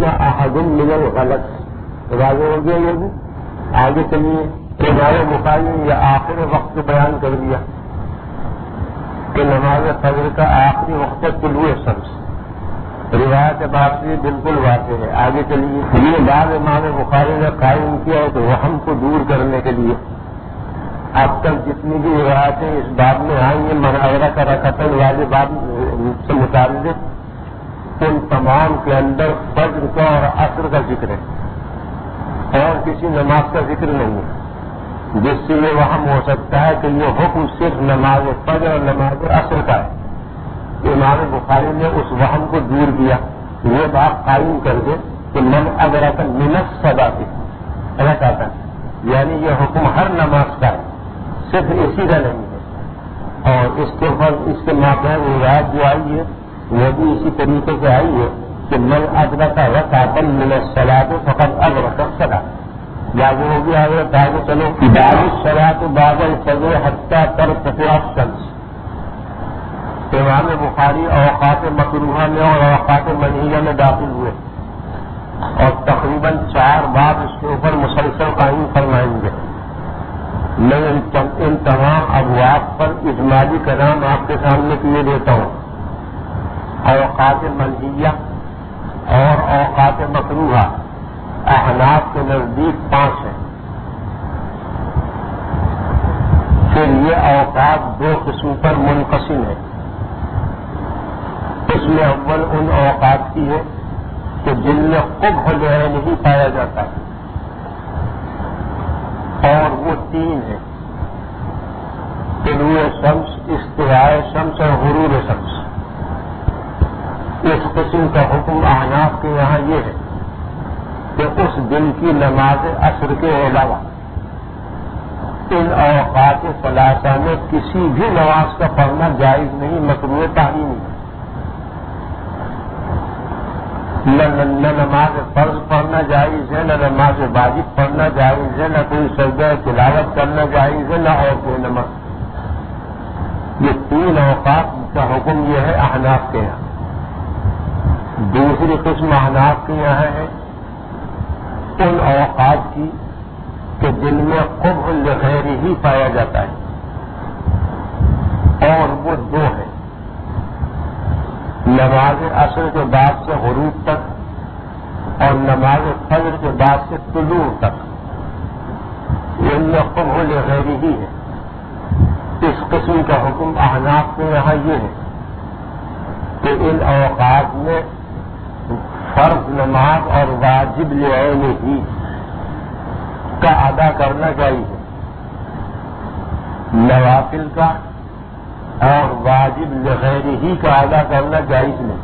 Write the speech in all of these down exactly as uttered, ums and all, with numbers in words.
احد من الغلط واضح ہو گیا یہ بھی. آگے چلیے امام بخاری نے یہ آخر وقت بیان کر دیا کہ نماز فجر کا آخری وقت طلوع شمس. روایت باقی بالکل واضح ہے. آگے چلیے یہ بعد امام بخاری نے قائم کیا ہے تو وہم کو دور کرنے کے لیے اب تک جتنی بھی روایتیں اس بات میں آئی ہیں مناظرہ کا رکعتین والے بات سے متعلق ان تمام کے اندر فجر کا اور عصر کا ذکر ہے اور کسی نماز کا ذکر نہیں ہے، جس سے یہ وہم ہو سکتا ہے کہ یہ حکم صرف نماز فجر اور نماز عصر کا ہے. امام بخاری نے اس وہم کو دور کیا، یہ بات قائم کر دے کہ من ادرک من الصلاۃ ایسا کہتا ہے، یعنی یہ حکم ہر نماز کا ہے، صرف اسی کا نہیں ہے. اور اس کے فرض اس کے ماپے روایت جو آئی ہے وہ بھی اسی طریقے سے آئی ہے کہ من ادرک رکعۃ من الصلاۃ فقد ادرک الصلاۃ. واضح ہو گیا ہے. آگے چلو بعد الصلاۃ بعد الفجر حتی ترتفع الشمس. امام بخاری اوقات مکروہہ میں اور اوقات منہیہ میں داخل ہوئے اور تقریباً چار باب اس کے اوپر مسلسل قائم فرمائیں گے. میں ان تمام ابواب پر اجمالی کلام آپ کے سامنے کیے دیتا ہوں. اوقات منہیہ اور اوقات مکروہہ احناف کے نزدیک پانچ ہیں. پھر یہ اوقات دو قسم پر منقسم ہے. اس میں اول ان اوقات کی ہے کہ جن میں قبح لعین نہیں پایا جاتا اور وہ تین ہیں: طلوع شمس، استواء شمس اور غروب شمس. اس قسم کا حکم احناف کے یہاں یہ ہے کہ اس دن کی نماز عصر کے علاوہ ان اوقات ثلاثہ میں کسی بھی نماز کا پڑھنا جائز نہیں، مکروہ تحریمی ہے. نہ نماز فرض پڑھنا جائز ہے، نہ نماز واجب پڑھنا جائز ہے، نہ کوئی سجدہ تلاوت کرنا جائز ہے، نہ اور کوئی نماز. یہ تین اوقات کا حکم یہ ہے احناف کے یہاں. دوسری قسم احناف کے یہاں ہے ان اوقات کی کہ جن میں قبح لغیر ہی پایا جاتا ہے اور وہ دو ہیں: نماز عصر کے بعد سے غروب تک اور نماز فجر کے بعد سے طلوع تک. ان میں قبح لغیر ہی ہے. اس قسم کا حکم احناف کے یہاں یہ ہے کہ ان اوقات میں فرض نماز اور واجب لعین ہی کا ادا کرنا چاہیے. نوافل کا اور واجب لغیر ہی کا ادا کرنا جائز نہیں.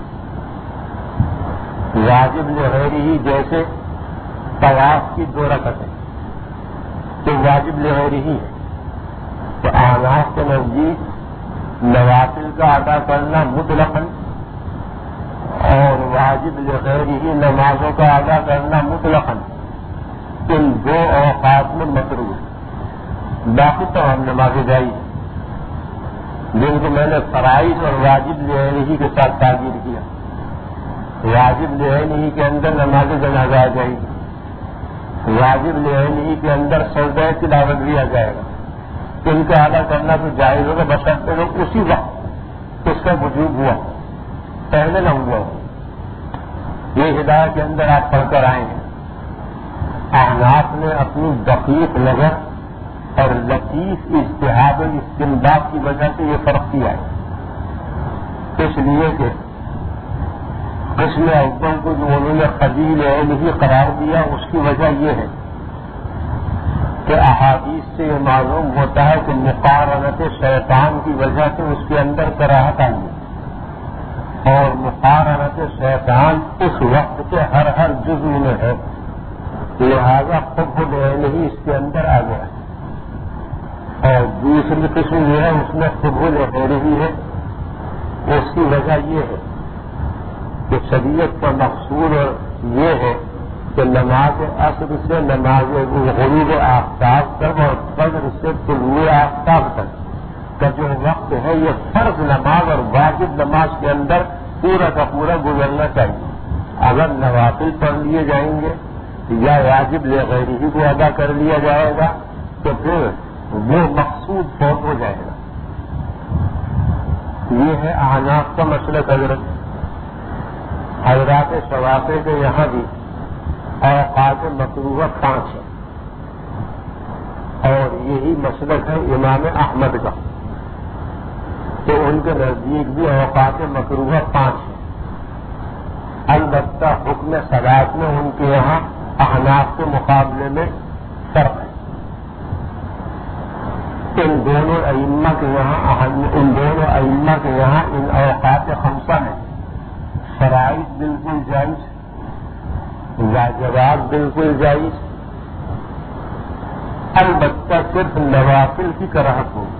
واجب لغیر ہی جیسے طواف کی دو رکعتیں تو واجب لغیر ہی ہے. تو احناف کے نزدیک نوافل کا ادا کرنا مطلقاً اور واجب لغیر ہی نمازوں کا ادا کرنا مطلقاً ان دو اوقات میں مکروہ ہے. باقی تمام نمازیں جائز ہیں جن کو میں نے فرائض اور واجب لعین کے ساتھ تعبیر کیا. واجب لعین کے اندر نماز جنازہ آ جائے گی، واجب لعین کے اندر سجدہ تلاوت بھی آ جائے گا. ان کا ادا کرنا تو جائز ہوگا بشرطے لوگ اسی وقت اس کا وجوب ہوا، پہلے نہ ہوا. یہ ہدایت کے اندر آپ پڑھ کر آئے ہیں. احناف نے اپنی دقیق نظر اور لطیف اجتہاد استنباط کی وجہ سے یہ فرق کیا ہے. اس لیے کہ قسم اول کو جو انہوں نے قبیل علم ہی قرار دیا اس کی وجہ یہ ہے کہ احادیث سے یہ معلوم ہوتا ہے کہ مقارنت شیطان کی وجہ سے اس کے اندر کراہت آئی ہے اور مقارنت شیطان اس وقت کے ہر ہر جزو میں ہے، لہذا خود علم ہی اس کے اندر آ گیا ہے. اور دوسری قسم یہ ہے اس میں قبول ہو رہی ہے. اس کی وجہ یہ ہے کہ شریعت کا مقصود یہ ہے کہ نماز عصر سے نماز غروب آفتاب تک اور فجر سے طلوع آفتاب تک کا جو وقت ہے یہ فرض نماز اور واجب نماز کے اندر پورا کا پورا گزرنا چاہیے. اگر نوافل پڑھ لیے جائیں گے یا واجب لغیرہ کو ادا کر لیا جائے گا تو پھر وہ مقصود فوت ہو جائے گا. یہ ہے احناف کا مسلک. حضرت حضرات شوافی کے یہاں بھی اوقات مکروہ پانچ ہے اور یہی مسلک ہے امام احمد کا. تو ان کے نزدیک بھی اوقات مکروہ پانچ ہے. البتہ حکم صلاۃ میں ان کے یہاں احناف کے مقابلے میں فرق ہے. ان دونوں ائمہ کے یہاں ان دونوں ائمہ کے یہاں ان اوقات خمسہ میں فرائض بالکل جائز, واجبات بالکل جائز, البتہ صرف نوافل کی کراہت ہوگی.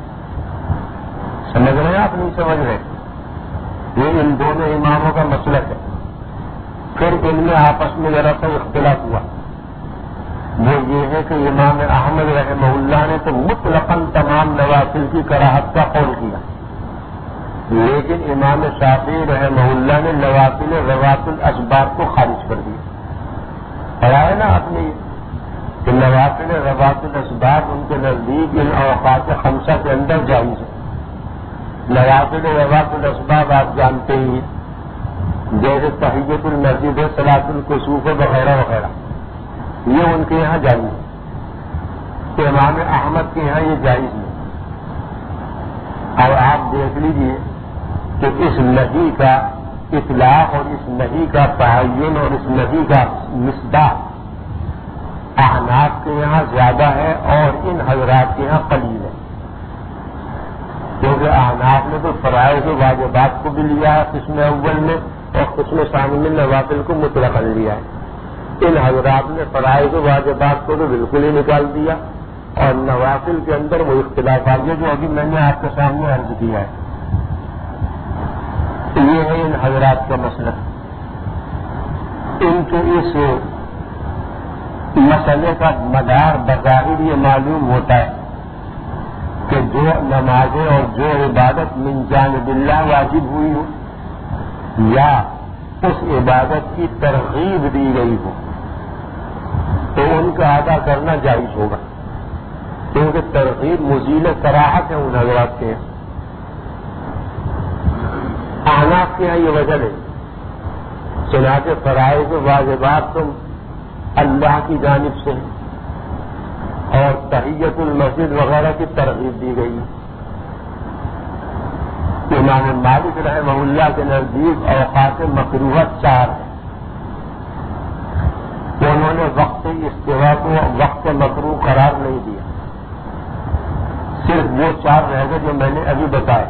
سمجھ رہے ہیں آپ نہیں سمجھ رہے؟ یہ ان دونوں اماموں کا مسلک ہے. پھر ان میں آپس میں ذرا سا اختلاف ہوا. وہ یہ ہے کہ امام احمد رحمہ اللہ نے تو مطلقاً تمام نوافل کی کراہت کا قول کیا, لیکن امام شافعی رحمہ اللہ نے نوافل روات الاسباب کو خارج کر دیا. پڑھایا نا آپ نے کہ نوافل روات الاسباب ان کے نزدیک ان اوقات خمسہ کے اندر جائز ہے. نوافل روات الاسباب آپ جانتے ہی جیسے تحیت المسجد, صلاۃ الکسوف وغیرہ وغیرہ, یہ ان کے یہاں جائز ہے. تو امام احمد کے یہاں یہ جائز نہیں. اور آپ دیکھ لیجئے کہ اس نہی کا اطلاق اور اس نہی کا تعین اور اس نہی کا مصداق احناف کے یہاں زیادہ ہے اور ان حضرات کے یہاں قلیل ہے. کیونکہ احناف نے تو فرائض و واجبات کو بھی لیا ہے قسم اول میں اور قسم ثانی میں نوافل کو مطلقاً لیا ہے. ان حضرات نے فرائض و واجبات کو تو بالکل ہی نکال دیا اور نوافل کے اندر وہ اختلاف آ گیا جو ابھی میں نے آپ کے سامنے عرض کیا ہے. یہ ہے ان حضرات کا مسئلہ. ان کے اس مسئلے کا مدار بظاہر یہ معلوم ہوتا ہے کہ جو نمازیں اور جو عبادت من جانب اللہ واجب ہوئی ہو یا اس عبادت کی ترغیب دی گئی ہو تو ان کا ادا کرنا جائز ہوگا, کیونکہ ترغیب مزیل کراہت ہے ان حضرات کے. احناف کے یہاں یہ وجہ نہیں. چنانچہ فرائض و واجبات تم اللہ کی جانب سے اور تحیت المسجد وغیرہ کی ترغیب دی گئی. امام مالک رحمہ اللہ کے نزدیک اوقات مکروہ چار ہیں. انہوں نے وقت استوا کو وقت مکروہ قرار نہیں دیا, صرف وہ چار رہ گئے جو میں نے ابھی بتائے.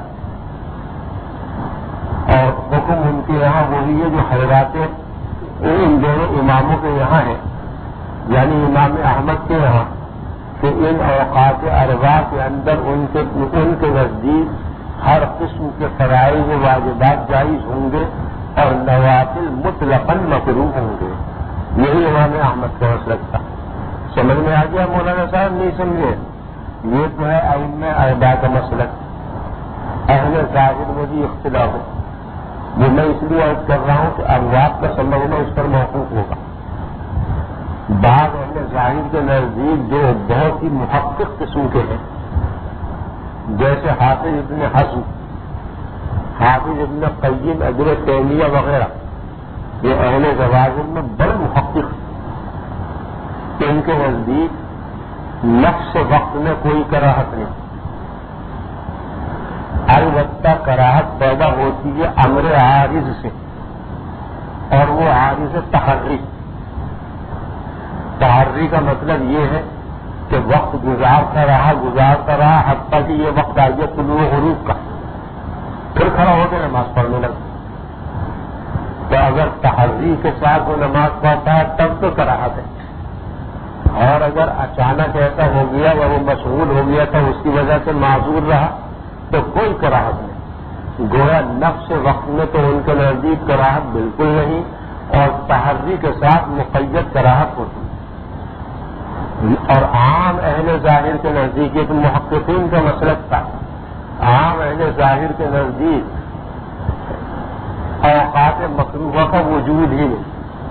اور حکم ان کے یہاں وہی ہے جو حضرات ان دونوں اماموں کے یہاں ہے, یعنی امام احمد کے یہاں, کہ ان اوقات اربع کے اندر ان کے ان کے نزدیک ہر قسم کے فرائض و واجبات جائز ہوں گے اور نوافل مطلقاً مکروہ ہوں گے. یہی امام احمد کا مسلک تھا. سمجھ میں آ گیا مولانا صاحب؟ نہیں سمجھے؟ یہ تو ہے ائمہ اربعہ کا مسلک. اہل ظاہر میں بھی اختلاف ہے. یہ میں اس لیے عرض کر رہا ہوں کہ ابواب کا سمجھنا اس پر موقوف ہوگا. بعض اہل ظاہر کے نزدیک جو بہت ہی محقق قسم کے ہیں, جیسے حافظ ابن حزم, حافظ ابن قیم, ابن تیمیہ وغیرہ, یہ اہل ظواہر میں بڑے محقق ہیں. ان کے نزدیک نفس وقت میں کوئی کراہت نہیں. البتہ کراہت پیدا ہوتی ہے امر عارض سے, اور وہ عارض تحری. تحری کا مطلب یہ ہے کہ وقت گزارتا رہا گزارتا رہا حتیٰ کہ یہ وقت آ گیا طلوع غروب کا, پھر کھڑا ہو کے نماز پڑھنے لگا. تو اگر تحری کے ساتھ وہ نماز پڑھتا ہے تب تو کراہت ہے, اور اگر اچانک ایسا ہو گیا یا وہ مشغول ہو گیا تھا اس کی وجہ سے معذور رہا تو کوئی کراہت نہیں. گویا نفس وقت میں تو ان کے نزدیک کراہت بالکل نہیں, اور تحری کے ساتھ مقید کراہت ہوتی. اور عام اہل ظاہر کے نزدیک یہ تو محققین کا مسلک تھا. عام اہل ظاہر کے نزدیک اوقات مکروہ کا وجود ہی نہیں،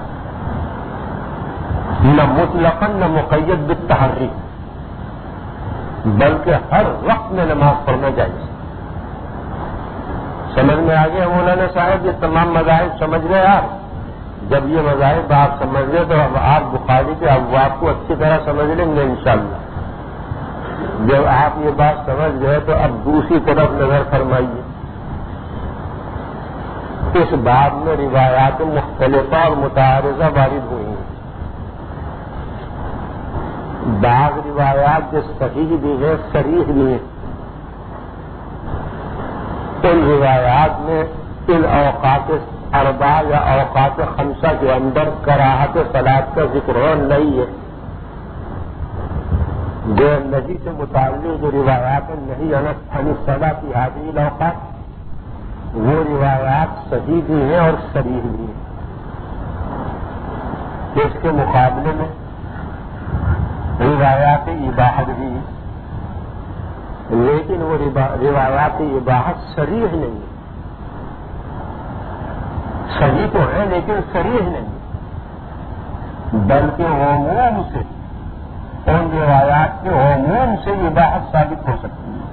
نہ مطلقاً نہ مقید بالتحری، بلکہ ہر وقت میں نماز پڑھنا چاہیے۔ سمجھ میں آ گیا مولانا صاحب؟ یہ تمام مذاہب سمجھ گئے آپ؟ جب یہ مذاہب آپ سمجھ گئے تو اب آپ بخاری کے ابواب کو اچھی طرح سمجھ لیں گے انشاءاللہ۔ جب آپ یہ بات سمجھ گئے تو اب دوسری طرف نظر فرمائیے۔ اس باب میں روایات مختلفہ اور متعارضہ وارد ہوئی ہیں۔ بعض روایات جو صحیح بھی ہیں، صریح بھی ہیں، ان روایات میں ان اوقات اربع یا اوقات خمسہ کے اندر کراہت صلاۃ کا ذکر نہیں ہے۔ جو نبی سے متعلق جو روایات نہیں عن الصلاۃ کی حاضری اوقات، وہ روایات صحیح بھی ہیں اور صریح بھی ہیں۔ اس کے مقابلے میں روایات اباحت بھی، لیکن وہ روایات اباحت صریح نہیں، صحیح تو ہے لیکن صریح نہیں، بلکہ عموم سے، ان روایات کے عموم سے اباحت ثابت ہو سکتی ہے۔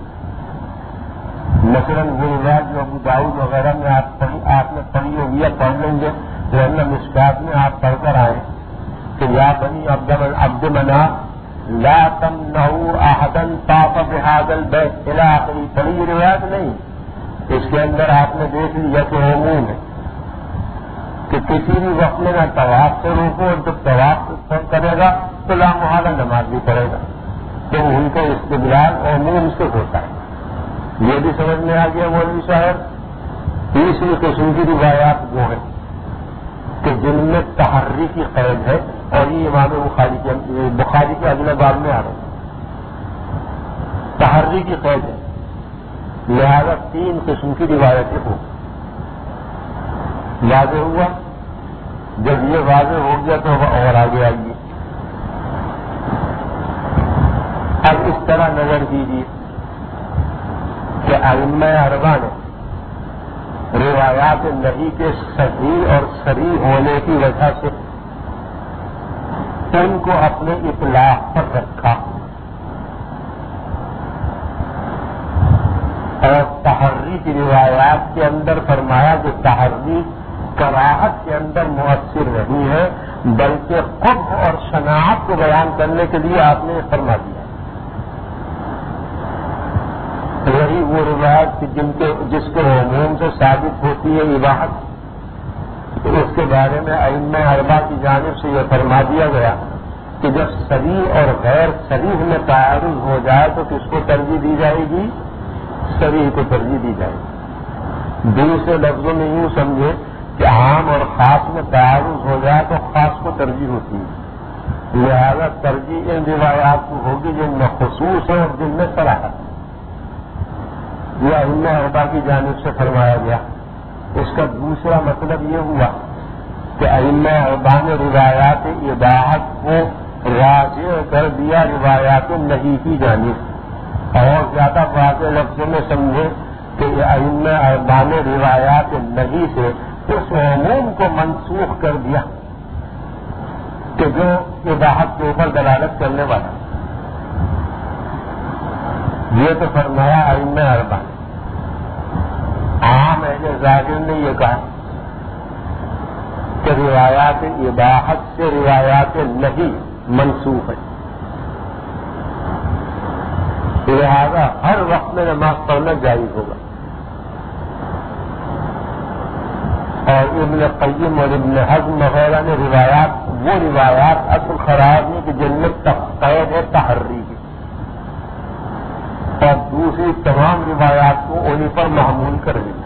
مثلاً وہ روایت جو ابو داؤد وغیرہ میں آپ پڑھی آپ نے پڑھی ہوگی یا پڑھ لیں گے، ورنہ مشکات میں آپ پڑھ کر آئے کہ یا بنی عبد مناف لا تمنعوا احدا طاف بهذا البيت الى آخری پڑھی یہ روایت نہیں، اس کے اندر آپ نے دیکھ لیا کہ عموم ہے کہ کسی بھی وقت میں نہ طواف سے روکو، اور جب طواف کرے گا تو لامحالہ نماز بھی پڑھے گا، تو ان کا استدلال عموم سے ہوتا ہے۔ یہ بھی سمجھ میں آ گیا مولوی صاحب؟ تیسری قسم کی روایات وہ ہیں کہ جن میں تحری کی قید ہے، اور یہ امام بخاری کے بخاری کے اگلے باب میں آ رہا ہے، تحری کی قید ہے، لہذا تین قسم کی روایتیں ہوں۔ واضح ہوا؟ جب یہ واضح ہو گیا تو اور آگے آئیے۔ اب اس طرح نظر کیجیے کہ ائمہ اربعہ نے روایات نہی کے صحیح اور صریح ہونے کی وجہ سے ان کو اپنے اطلاق پر رکھا، اور تحری کی روایات کے اندر فرمایا کہ تحری کراہت کے اندر مؤثر نہیں ہے، بلکہ قبح اور شناعت کو بیان کرنے کے لیے آپ نے فرما دیا۔ وہی وہ روایت جن کے جس کے عموم سے ثابت ہوتی ہے اباحت، تو اس کے بارے میں ائمہ اربعہ کی جانب سے یہ فرما دیا گیا کہ جب صریح اور غیر صریح میں تعارض ہو جائے تو کس کو ترجیح دی جائے گی؟ صریح کو ترجیح دی جائے گی۔ دوسرے لفظوں میں یوں سمجھے کہ عام اور خاص میں تعارض ہو جائے تو خاص کو ترجیح ہوتی ہے، لہذا ترجیح ان روایات کو ہوگی جن میں خصوص ہے اور جن میں صراحت ہے۔ یہ ائمہ اربعہ کی جانب سے فرمایا گیا۔ اس کا دوسرا مطلب یہ ہوا کہ ائمہ اربعہ نے روایات اباحت کو راجع کر دیا روایات نہی کی جانب، اور زیادہ واضح لفظوں میں سمجھے کہ یہ ائمہ اربعہ نے روایات نہی سے اس عموم کو منسوخ کر دیا کہ جو اباحت کے اوپر دلالت کرنے والا۔ یہ تو فرمایا ائمہ اربعہ۔ عام اہل ظاہر نے یہ کہا کہ روایات اباحت سے روایات نہی منسوخ ہے، لہذا ہر وقت میں نماز پڑھنا جائز ہوگا۔ اور ابن قیم اور ابن حزم وغیرہ نے روایات وہ روایات اصل خراب نہیں کہ جن میں قید ہے تحری کی، اور دوسری تمام روایات کو انہیں پر محمول کر دیا۔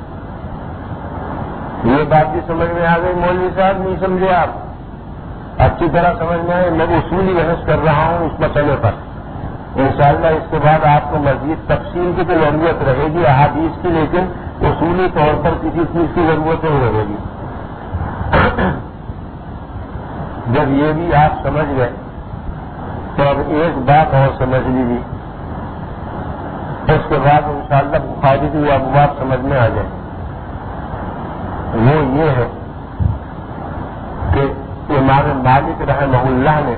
یہ بات بھی سمجھ میں آ گئی مولوی صاحب؟ نہیں سمجھے آپ؟ اچھی طرح سمجھ میں آئے؟ میں اصولی بحث کر رہا ہوں اس مسئلے پر، انشاءاللہ اس کے بعد آپ کو مزید تفصیل کی تو ضرورت رہے گی احادیث کی، لیکن اصولی طور پر کسی چیز کی ضرورت نہیں رہے گی۔ جب یہ بھی آپ سمجھ گئے تو اب ایک بات اور سمجھ لیجیے، اس کے بعد انشاءاللہ بخاری کی ابواب سمجھ میں آ جائے۔ وہ یہ ہے کہ امام مالک رحمہ اللہ نے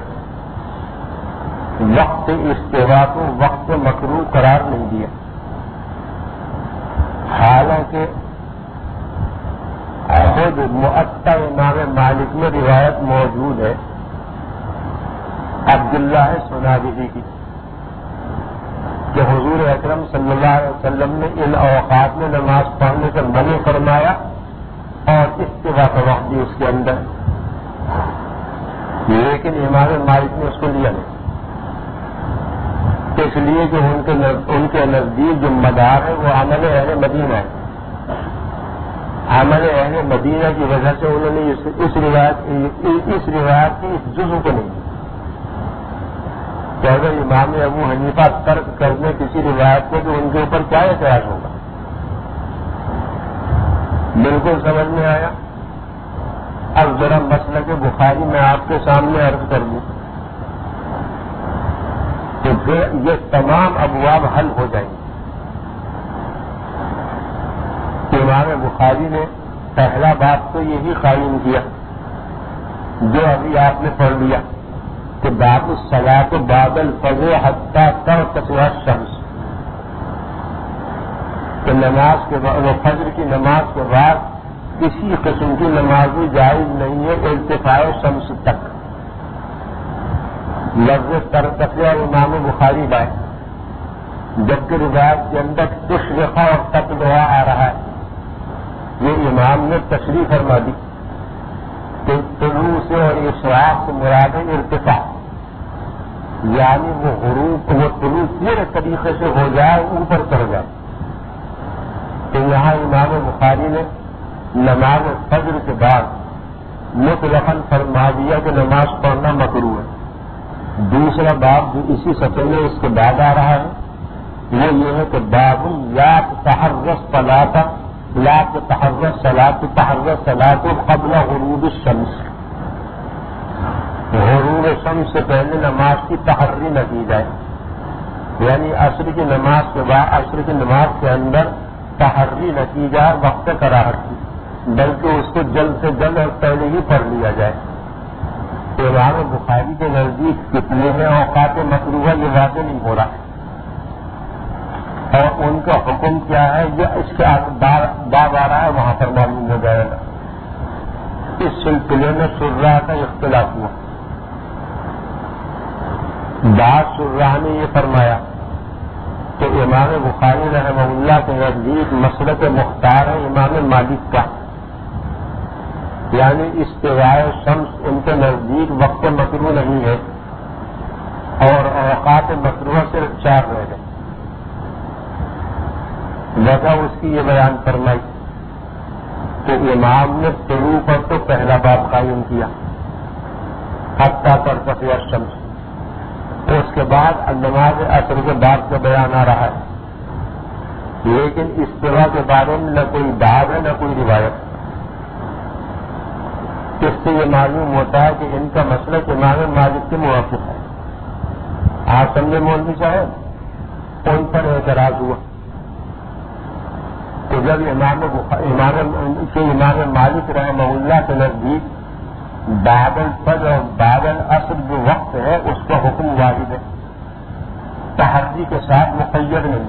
وقت استوا کو وقت مکروہ قرار نہیں دیا، حالانکہ خود معطا امام مالک میں روایت موجود ہے عبداللہ سنابحی کی کہ حضور اکرم صلی اللہ علیہ وسلم نے ان اوقات میں نماز پڑھنے سے منع فرمایا اور استوا کا وقت بھی اس کے اندر، لیکن امام مالک نے اس کو لیا نہیں، اس لیے کہ ان کے ان کے نزدیک جو مدار ہے وہ عمل اہل مدینہ ہے، عمل اہل مدینہ کی وجہ سے انہوں نے اس, اس روایت اس روایت کی اس جزو کو نہیں، تو اگر امام ابو حنیفہ ترک کرنے کسی روایت کو تو ان کے اوپر کیا اعتراض ہوگا؟ بالکل سمجھ میں آیا؟ اب ذرا مسئلہ کے بخاری میں آپ کے سامنے عرض کر دوں تو پھر یہ تمام ابواب حل ہو جائیں گے۔ امام بخاری نے پہلا باب تو یہی قائم کیا جو ابھی آپ نے پڑھ لیا کہ باب الصلاۃ بعد الفجر حتی ترتفع الشمس، کہ نماز کے بعد فجر کی نماز کے بعد کسی قسم کی نماز بھی جائز نہیں ہے ارتفاع شمس تک۔ لفظ ترتفع امام بخاری لائے، جبکہ روایت کے اندر تشرق اور تطلع آ رہا ہے، یہ امام نے تشریح فرما دی کہ طلوع سے اور اشراق سے مراد ہے ارتفاع، یعنی وہ غروب وہ طلوع پورے طریقے سے ہو جائے، اوپر چڑھ جائے۔ تو یہاں امام بخاری نے نماز فجر کے بعد مطلقاً فرما دیا کہ نماز پڑھنا مکروہ ہے۔ دوسرا باب جو اسی صفحے میں اس کے بعد آ رہا ہے وہ یہ ہے کہ باب لا تتحرز صلاۃ لا تتحرز صلاۃ تتحرز صلاۃ قبل غروب الشمس، غروب شمس سے پہلے نماز کی تحری نہ کی جائے، یعنی عصر کی نماز کے بعد عصر کی نماز کے اندر تحری نہ کی جائے وقت کراہت کی، بلکہ اس کو جلد سے جلد اور پہلے ہی پڑھ لیا جائے۔ امام بخاری کے نزدیک کتنے ہیں اوقات مکروہ یہ واضح نہیں ہو رہا، اور ان کا حکم کیا ہے یہ اس کے باب آ رہا ہے وہاں پر معلوم ہو جائے گا۔ اس سلسلے میں شرح کا اختلاف ہوا، بعض شرح نے یہ فرمایا کہ امام بخاری رحمہ اللہ کے نزدیک مسلک مختار ہے امام مالک کا، یعنی استواء شمس ان کے نزدیک وقت مکروہ نہیں ہے اور اوقات مکروہ صرف چار رہ گئے۔ وجہ اس کی یہ بیان فرمائی کہ امام نے طلوع پر تو پہلا باب قائم کیا حتی ترتفع الشمس، اس کے بعد نماز عصر کے بعد کا بیان آ رہا ہے، لیکن استوا کے بارے میں نہ کوئی باب ہے نہ کوئی روایت۔ اس سے یہ معلوم ہوتا ہے کہ ان کا مسلک امام مالک کے موافق ہے۔ آپ سمجھے مولوی صاحب؟ ان پر اعتراض ہوا تو جب امام امام مالک رحمہ اللہ کے نزدیک بعد الفجر اور بعد العصر جو وقت ہے اس کا حکم واحد ہے، تحری کے ساتھ مقید نہیں،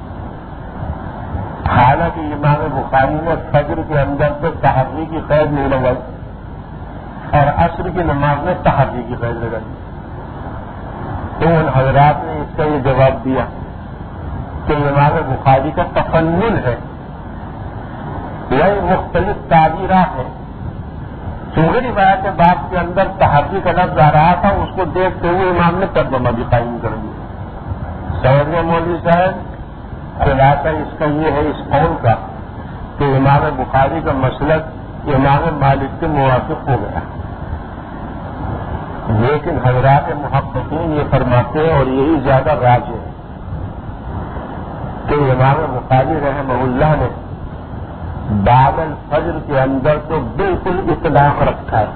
حالانکہ امام بخاری نے فجر کے اندر سے تحری کی قید نہیں لگائی اور عصر کی نماز میں تحری کی قید لگائی، تو ان حضرات نے اس کا یہ جواب دیا کہ امام بخاری کا تفنن ہے، یہ مختلف تعبیرات ہیں، چونکہ روایت باب کے اندر تحری کا لفظ آ رہا تھا اس کو دیکھتے ہوئے امام نے ترجمہ بھی قائم کر دیا۔ سمجھ گئے مولوی صاحب؟ خلاصہ اس کا یہ ہے اس قول کا کہ امام بخاری کا مسلک امام مالک کے موافق ہو گیا، لیکن حضرات محققین یہ فرماتے ہیں اور یہی زیادہ راجح ہے کہ امام بخاری رحمہ اللہ نے بعد الفجر کے اندر تو بالکل اطلاق رکھا ہے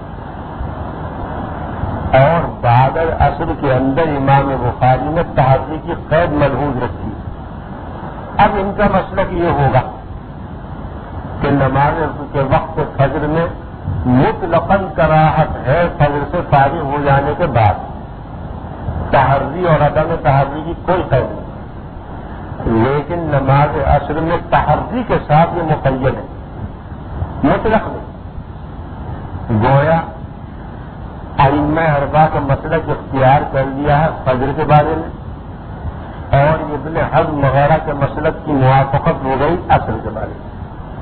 اور بعد العصر کے اندر امام بخاری نے تحری کی قید ملحوظ رکھی۔ اب ان کا مسلک یہ ہوگا کہ نماز کے وقت فجر میں مطلقاً کراہت ہے فجر سے فارغ ہو جانے کے بعد، تحری اور عدم تحری کی کوئی قید نہیں، لیکن نماز عصر میں تحری کے ساتھ یہ مقید ہے، مطلق نہیں۔ گویا ائمہ اربعہ کا مسلک اختیار کر لیا ہے فجر کے بارے میں، اور ابن حزم وغیرہ کے مسلک کی موافقت ہو گئی عصر کے بارے میں،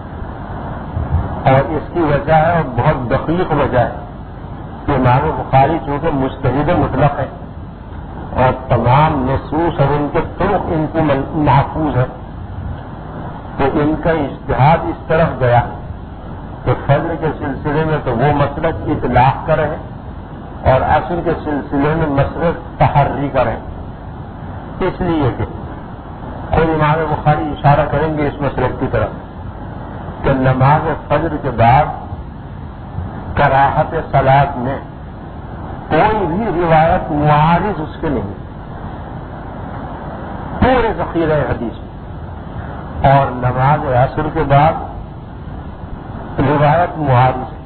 اور اس کی وجہ ہے اور بہت دقیق وجہ ہے کہ امام بخاری چونکہ مجتہد مطلق ہے اور تمام نصوص اور ان کے طرق ان کو محفوظ ہے، تو ان کا اجتہاد اس طرف گیا کہ فجر کے سلسلے میں تو وہ مسلک اطلاق کا رہے اور عصر کے سلسلے میں مسلک تحری کا رہے، اس لیے کہ خود امام بخاری اشارہ کریں گے اس مسلک کی طرف کہ نماز فجر کے بعد کراہت صلاۃ میں کوئی بھی روایت معارض اس کے نہیں، پورے ذخیرہ حدیث میں، اور نماز عصر کے بعد روایت معارض ہے،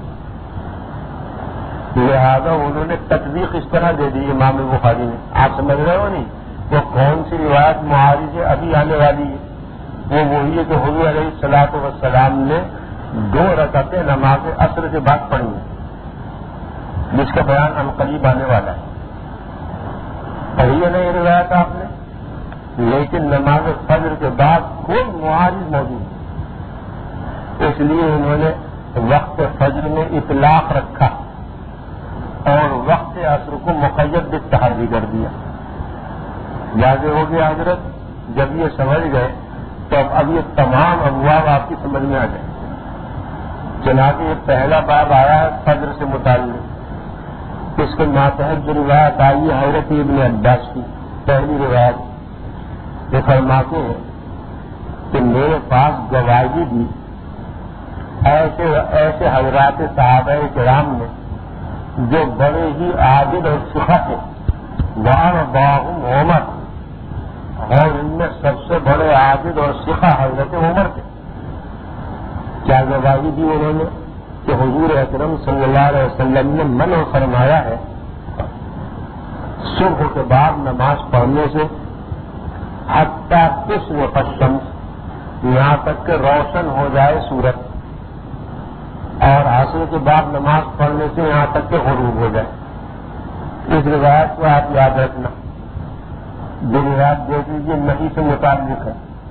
لہذا انہوں نے تطبیق اس طرح دے دی امام بخاری نے، آپ سمجھ رہے ہو نہیں وہ کون سی روایت معارض ہے ابھی آنے والی ہے، وہ وہی ہے کہ حضور علیہ الصلوۃ والسلام نے دو رکعتیں نماز عصر کے بعد پڑھی ہیں، جس کا بیان عنقریب قریب آنے والا ہے، پڑھی ہے نا یہ روایت آپ نے، لیکن نماز فجر کے بعد کوئی معارض موجود نہیں، اس لیے انہوں نے وقت فجر میں اطلاق رکھا اور وقت عصر کو مقید بالتحری کر دیا۔ واضح ہو گیا حضرت؟ جب یہ سمجھ گئے تو اب یہ تمام ابواب آپ کی سمجھ میں آ گئے۔ جناب یہ پہلا باب آیا ہے فجر سے متعلق، اس کے ماتحت جو روایت آئی ہے حضرت ابن عباس کی پہلی روایت، یہ فرماتے ہیں کہ میرے پاس گواہی دی ایسے ایسے حضرات صحابہ کرام نے جو بڑے ہی عابد اور سخا تھے، وہاں باہم عمر، اور ان میں سب سے بڑے عابد اور سخا حضرت عمر تھے۔ کیا گواہی دی انہوں نے کہ حضور اکرم صلی اللہ علیہ وسلم نے منع فرمایا ہے صبح کے بعد نماز پڑھنے سے حتیٰ تشرق الشمس، یہاں تک کہ روشن ہو جائے سورج، اور عصر کے بعد نماز پڑھنے سے یہاں تک کہ غروب ہو جائے۔ اس روایت کو آپ یاد رکھنا، جو روایت دیکھ لیجیے نبی سے متعلق ہے۔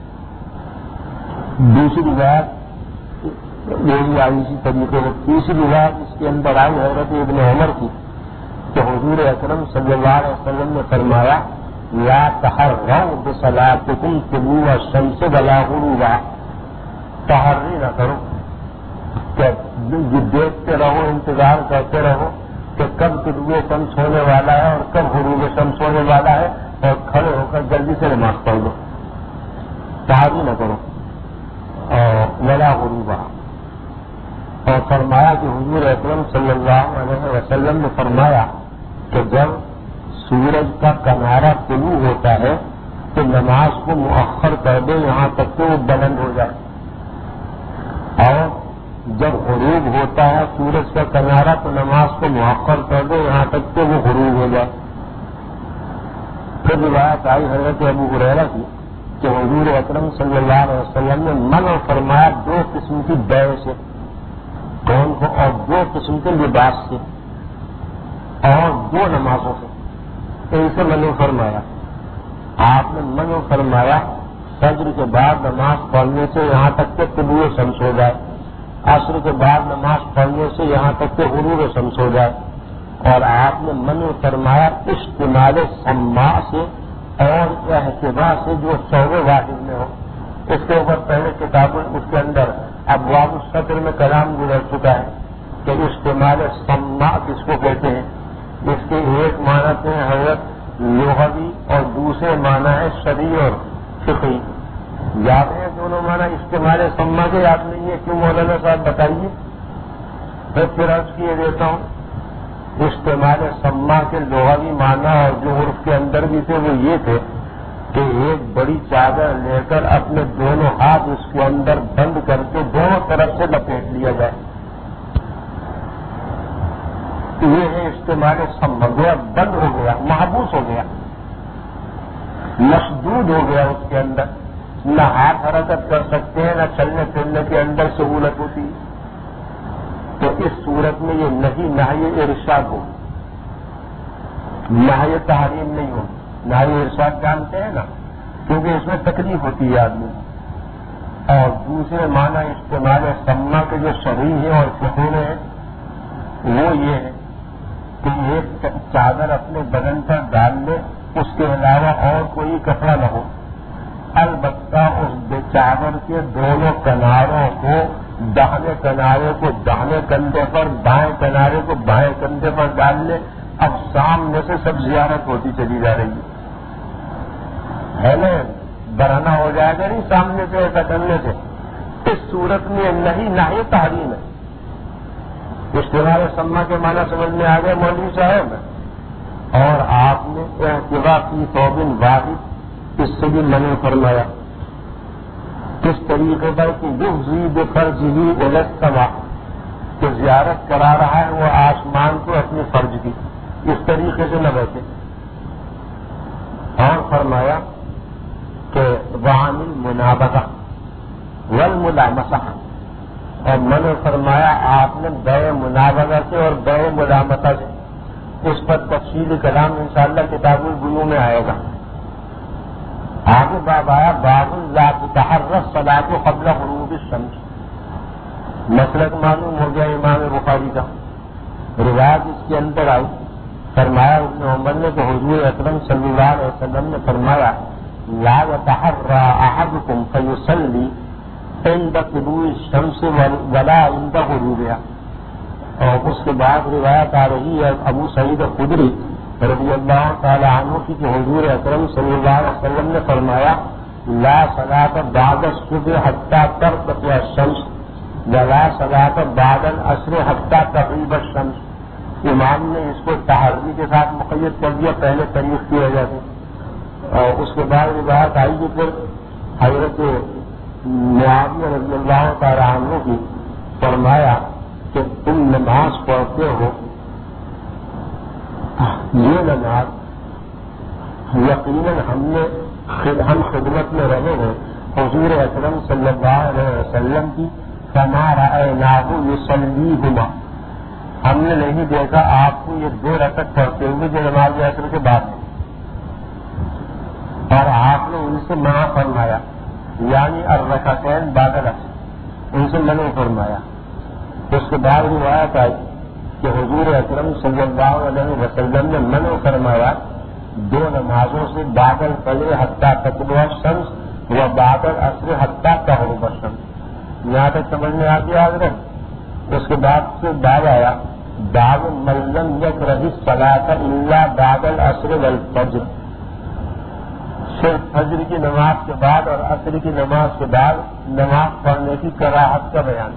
دوسری روایت یہی آئی اسی طریقے سے، تیسری روایت اس کے اندر آئی حضرت ابن عمر کی کہ حضور اکرم صلی اللہ علیہ وسلم نے فرمایا لا تحروا بصلاتکم طلوع الشمس ولا غروبها، تحری نہ کرو کہ دیکھتے رہو، انتظار کرتے رہو کہ کب طلوع شمس ہونے والا ہے اور کب غروب شمس ہونے والا ہے، اور کھڑے ہو کر جلدی سے نماز پڑھ لو، تحری نہ کرو، اور ولا غروبها۔ اور فرمایا کہ حضور اکرم صلی اللہ علیہ وسلم نے فرمایا کہ جب سورج کا کنارہ طلوع ہوتا ہے تو نماز کو مؤخر کر دے یہاں تک کہ وہ بلند ہو جائے، اور جب غروب ہوتا ہے سورج کا کنارہ تو نماز کو مؤخر کر دے یہاں تک کہ وہ غروب ہو جائے۔ پھر روایت آئی حضرت ابو ہریرہ کی کہ حضور اکرم صلی اللہ علیہ وسلم نے منع فرمایا دو قسم کی بیع سے، کون کو، اور دو قسم کے لباس سے، اور دو نمازوں سے، ان سے منع فرمایا۔ آپ نے منع فرمایا فجر کے بعد نماز پڑھنے سے یہاں تک کہ طلوع شمس ہو جائے، عصر کے بعد نماز پڑھنے سے یہاں تک کہ غروب شمس ہو جائے، اور آپ نے منع فرمایا استعمال سماع سے اور احتبا سے جو شعبے واحد میں ہو۔ اس کے اوپر پہلے کتابوں اس کے اندر ابواب السطر میں کلام گزر چکا ہے کہ استعمال سماع کس کو کہتے ہیں۔ اس کے ایک معنی ہیں حضرت لغوی اور دوسرے معنی ہے شرعی اور فقہی۔ یاد ہے دونوں معنی استعمال سماع کے؟ یاد نہیں ہے کیوں مولانا صاحب بتائیے؟ میں پھر عرض کیے دیتا ہوں، استعمال سماع کے لغوی معنی اور جو عرف کے اندر بھی تھے وہ یہ تھے کہ ایک بڑی چادر لے کر اپنے دونوں ہاتھ اس کے اندر بند کر کے دونوں طرف سے لپیٹ لیا جائے. یہ ہے استعمال سمجھ گیا، بند ہو گیا، محبوس ہو گیا، مشدود ہو گیا. اس کے اندر نہ ہاتھ حرکت کر سکتے ہیں، نہ چلنے پھرنے کے اندر سہولت ہوتی. تو اس صورت میں یہ نہیں نہی ارشاد ہو، نہی تحریم نہیں ہو. نہی ارشاد جانتے ہیں نا، کیونکہ اس میں تکلیف ہوتی ہے آدمی. اور دوسرے معنی استعمال سما کے جو صحیح ہیں اور فقور ہیں وہ یہ ہے کہ ایک چادر اپنے بدن پر ڈال لے، اس کے علاوہ اور کوئی کپڑا نہ ہو. البتہ اس چادر کے دونوں کناروں کو، داہنے کنارے کو داہنے کندھے پر، بائیں کنارے کو بائیں کندھے پر ڈال لے. اب سامنے سے سب زیارت ہوتی چلی جا رہی ہے نا، برہنہ ہو جائے گا نہیں سامنے سے ایسا کرنے سے. اس صورت میں نہیں نہی تحریم ہے. استعمال سما کے معنی سمجھ میں آ گئے مولوی صاحب. اور آپ نے احتوا کی توبن واحد، اس سے بھی منع فرمایا. کس طریقے پر کہ یفضی بفرجہ الی السماء، کہ زیارت کرا رہا ہے وہ آسمان کو اپنے فرض کی، اس طریقے سے نہ بیٹھے. اور فرمایا کہ وعن المنابذہ والملامسہ، اور منع فرمایا آپ نے بے منابذہ سے اور بے ملامسہ سے. اس پر تفصیل کلام انشاءاللہ کتاب البیوع میں آئے گا. آگے باب آیا باب لا تتحرى الصلاة قبل غروب الشمس. مسلک معلوم ہو گیا امام بخاری کا. روایت اس کے اندر آئی، فرمایا ابن عمر نے کہ حضور اکرم صلی اللہ علیہ وسلم نے فرمایا لا يتحرى احدكم فيصلي عند طلوع الشمس ولا عند غروبها. اور اس کے بعد روایت آ رہی ہے ابو سعید خدری رضی اللہ تعالی عنہ کی کہ حضور اکرم صلی اللہ علیہ وسلم نے فرمایا لا صلاۃ بعد الصبح حتى ترتفع الشمس ولا صلاۃ بعد العصر حتى تغيب الشمس. امام نے اس کو تحری کے ساتھ مقید کر دیا پہلے تاریخ کی وجہ سے. اور اس کے بعد روایت آئی کہ پھر حضرت معاویہ رضی اللہ تعالی عنہ کی فرمایا کہ تم نماز پڑھتے ہو، یہ نماز یقیناً ہم نے ہم خدمت میں رہے ہیں حضور اکرم صلی اللہ علیہ وسلم کی. فما رأیناہ یصلیہما، ہم نے نہیں دیکھا آپ کو یہ دو رکعت پڑھتے ہوئے جو نماز عصر کے بعد ہے. اور آپ نے ان سے منع فرمایا، یعنی الرکعتین بعد العصر، ان سے منع فرمایا. اس کے بعد روایت آئی کہ حضور اکرم صلی اللہ علیہ وسلم نے منع فرمایا دو نمازوں سے بعد الفجر حتیٰ تطلع الشمس و بعد العصر حتیٰ تغرب الشمس. یہاں تک سمجھ میں آ گیا حضرت. اس کے بعد سے بعد آیا باب من لم یکرہ الصلاۃ الا بعد العصر والفجر. صرف فجر کی نماز کے بعد اور عصر کی نماز کے بعد نماز پڑھنے کی کراہت کا بیان.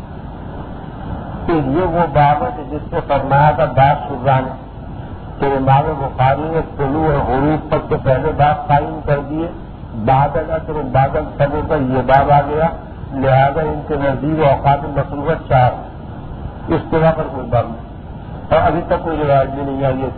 یہ وہ باب ہے جس سے فرمایا تھا باب شران ہے کہ امام بخاری نے طلوع اور غروب تک کے پہلے باب قائم کر دیے، بادل اثر و بادل سبوں پر یہ باب آ گیا. لہذا ان کے نزدیک اوقات مصروفہ چار، اس طرح پر کوئی باب نہیں اور ابھی تک کوئی روایت بھی نہیں آئی.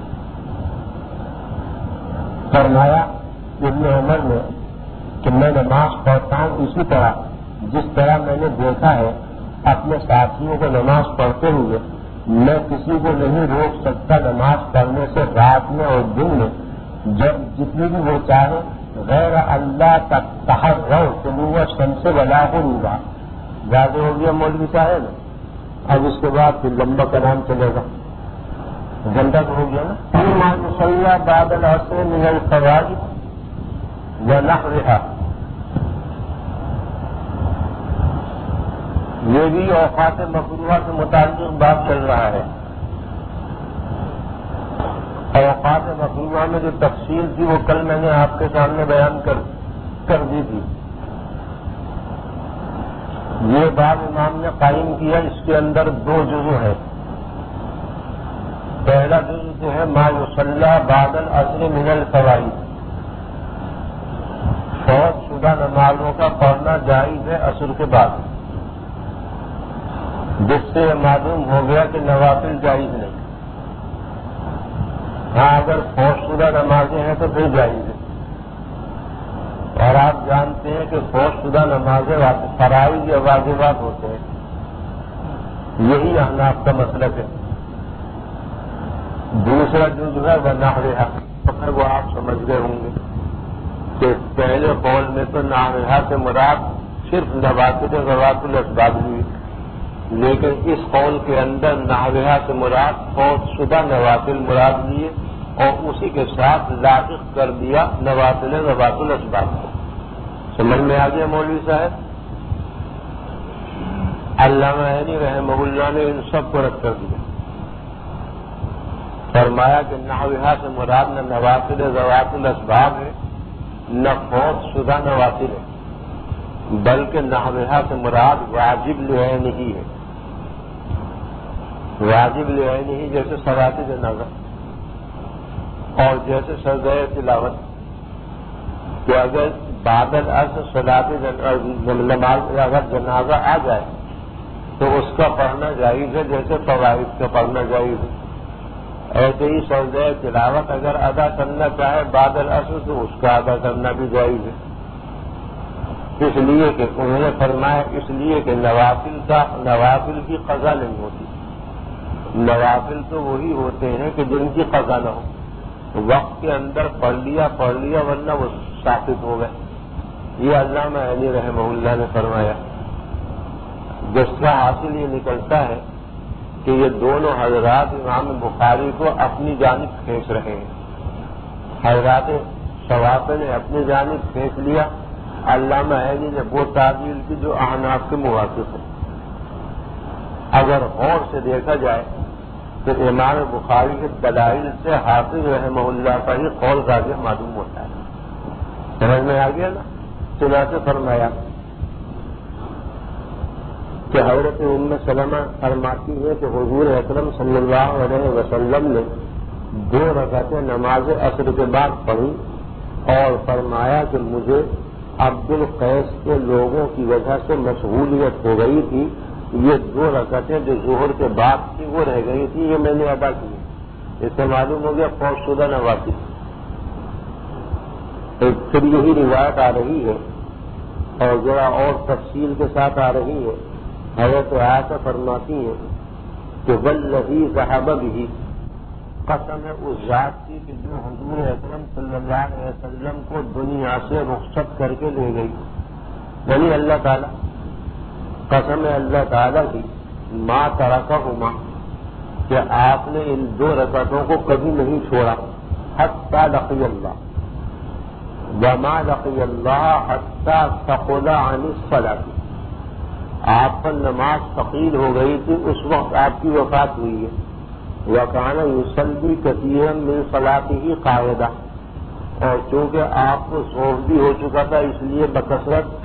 فرمایا ابن عمر نے کہ میں نماز پڑھتا ہوں اسی طرح جس طرح میں نے دیکھا ہے اپنے ساتھیوں کو نماز پڑھتے ہوئے. میں کسی کو نہیں روک سکتا نماز پڑھنے سے رات میں اور دن میں جب جتنی بھی وہ چاہے، غیر اللہ تک تحروا طلوع الشمس ولا غروبها. زیادہ ہو گیا مولوی صاحب. اب اس کے بعد پھر لمبا کلام چلے گا، گھنٹہ تو ہو گیا نا. ما يصلى بعد العصر من الفوائد ونحوها، یہ بھی اوقات مکروہ سے متعلق بات چل رہا ہے. اوقات مکروہ میں جو تفصیل تھی وہ کل میں نے آپ کے سامنے بیان کر کر دی تھی. یہ بات امام نے قائم کیا، اس کے اندر دو جزو ہے. پہلا جزو جو ہے ما یصلی بعد العصر من الفوائد، چندہ نمازوں کا پڑھنا جائز ہے عصر کے بعد، جس سے یہ معلوم ہو گیا کہ نوافل جائز نہیں۔ ہاں اگر فوج شدہ نمازیں ہیں تو پھر جائز ہے، اور آپ جانتے ہیں کہ فوج شدہ نمازیں فرائض یا واجبات ہوتے ہیں، یہی احناف کا مسلک ہے۔ دوسرا جزو ہے وہ نحوہا، وہ آپ سمجھ گئے ہوں گے کہ پہلے قول میں تو نحوہا سے مراد صرف نوافل ذوات الاسباب ہوئی، لیکن اس قول کے اندر نحوہا سے مراد فوت شدہ نوافل مراد لیے اور اسی کے ساتھ لاحق کر دیا نوافل ذوات الاسباب کو۔ سمجھ میں آ گیا مولوی صاحب؟ علامہ عینی رحمہ اللہ نے ان سب کو رد کر دیا، فرمایا کہ نحوہا سے مراد نہ نوافل ذوات الاسباب ہے نہ فوت شدہ نوافل ہے، بلکہ نحوہا سے مراد واجب لعینہ ہی ہے۔ واجب لعینہ ہی جیسے صلاۃ جنازہ اور جیسے سجدہ تلاوت، کہ اگر بعد العصر صلاۃ نماز اگر جنازہ آ جائے تو اس کا پڑھنا جائز ہے جیسے فوائد کا پڑھنا جائز ہے۔ ایسے ہی سجدہ تلاوت اگر ادا کرنا چاہے بعد العصر تو اس کا ادا کرنا بھی جائز ہے، اس لیے کہ انہوں نے فرمایا اس لیے کہ نوافل کا نوافل کی قضا نہیں ہوتی، نوافل تو وہی ہوتے ہیں کہ جن کی قضا نہ ہو، وقت کے اندر پڑھ لیا پڑھ لیا ورنہ وہ ثابت ہو گئے۔ یہ علامہ علی رحمہ اللہ نے فرمایا، جس کا حاصل یہ نکلتا ہے کہ یہ دونوں حضرات امام بخاری کو اپنی جانب کھینچ رہے ہیں۔ حضرات شوافی نے اپنی جانب کھینچ لیا، علامہ عینی نے وہ تعویل کی جو احناف کے موافق ہے۔ اگر غور سے دیکھا جائے تو امام بخاری کے دلائل سے حافظ رحمہ اللہ کا ہی قول راجح معلوم ہوتا ہے۔ سمجھ میں آ گیا نا؟ چنانچہ فرمایا کہ حضرت ام سلمہ فرماتی ہے کہ حضور اکرم صلی اللہ علیہ وسلم نے دو رکعتیں نماز عصر کے بعد پڑھی اور فرمایا کہ مجھے عبد القیس کے لوگوں کی وجہ سے مشغولیت ہو گئی تھی، یہ دو رکعتیں جو ظہر کے بعد تھی وہ رہ گئی تھی، یہ میں نے ادا کی۔ اس سے معلوم ہو گیا فوت شدہ نوافل۔ پھر یہی روایت آ رہی ہے اور ذرا اور تفصیل کے ساتھ آ رہی ہے۔ حضرت عائشہ فرماتی ہیں کہ والذی ذہب بہ، قسم اس ذات کی کہ جو حضور اکرم صلی اللہ علیہ وسلم کو دنیا سے رخصت کر کے لے گئی، یعنی اللہ تعالیٰ، قسم اللہ تعالیٰ کی، ما ترکہما، کہ آپ نے ان دو رکعتوں کو کبھی نہیں چھوڑا، حتی لقی اللہ، وما لقی اللہ حتی ثقل عن الصلاۃ، آپ پر نماز ثقیل ہو گئی تھی اس وقت آپ کی وفات ہوئی ہے۔ وکان یصلی کثیرا من صلاتہ قاعدہ، اور چونکہ آپ کو ذوق بھی ہو چکا تھا اس لیے بکثرت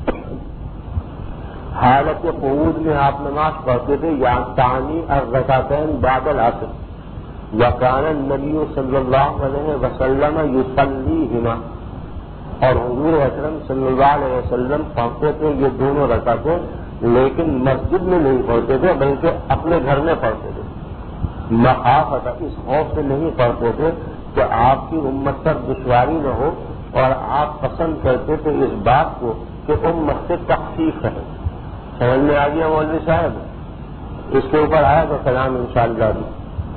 حالت قعود میں آپ نماز پڑھتے تھے، یا تانی الرکعتین بعد العصر، وکان النبی صلی اللہ علیہ وسلم یصلیہما، اور حضور اکرم صلی اللہ علیہ وسلم پڑھتے تھے یہ دونوں رکعتیں، لیکن مسجد میں نہیں پڑھتے تھے بلکہ اپنے گھر میں پڑھتے تھے۔ مخافت، اس خوف سے نہیں پڑھتے تھے کہ آپ کی امت پر دشواری نہ ہو، اور آپ پسند کرتے تھے اس بات کو کہ امت سے تخفیف رہے۔ سمجھ میں آ گیا مولوی صاحب؟ اس کے اوپر آیا تو کلام انشاءاللہ بھی۔